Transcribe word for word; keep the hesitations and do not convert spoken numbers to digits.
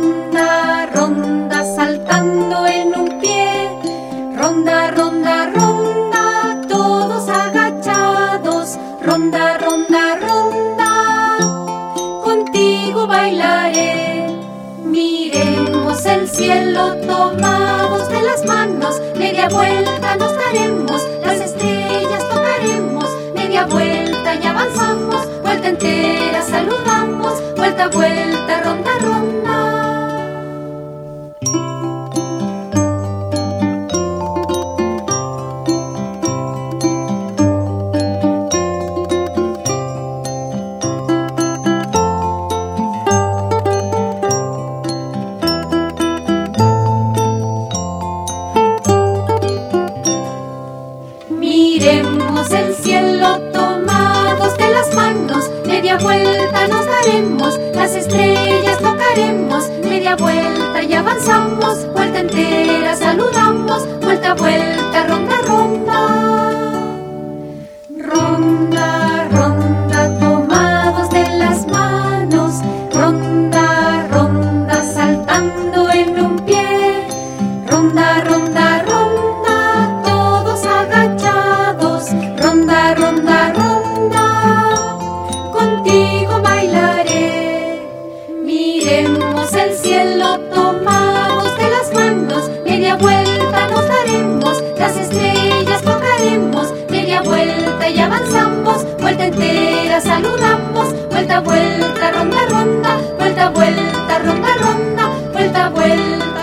Ronda, ronda, saltando en un pie. Ronda, ronda, ronda, todos agachados. Ronda, ronda, ronda, contigo bailaré. Miremos el cielo tomados de las manos. Media vuelta nos daremos, las estrellas tocaremos. Media vuelta y avanzamos, vuelta entera saludamos. Vuelta, vuelta, ronda, ronda. Miremos el cielo tomados de las manos. Media vuelta nos daremos, las estrellas tocaremos. Media vuelta y avanzamos, vuelta entera saludamos. Vuelta, vuelta, ronda, ronda. Ronda, ronda, tomados de las manos. Ronda, ronda, saltando en un pie. Ronda, ronda, ronda, todos agachados. Ronda, ronda, ronda, contigo bailaré. Miremos el cielo tomados de las manos. Media vuelta nos daremos, las estrellas tocaremos. Media vuelta y avanzamos, vuelta entera saludamos. Vuelta, vuelta, ronda, ronda. Vuelta, vuelta, ronda, ronda. Vuelta, vuelta.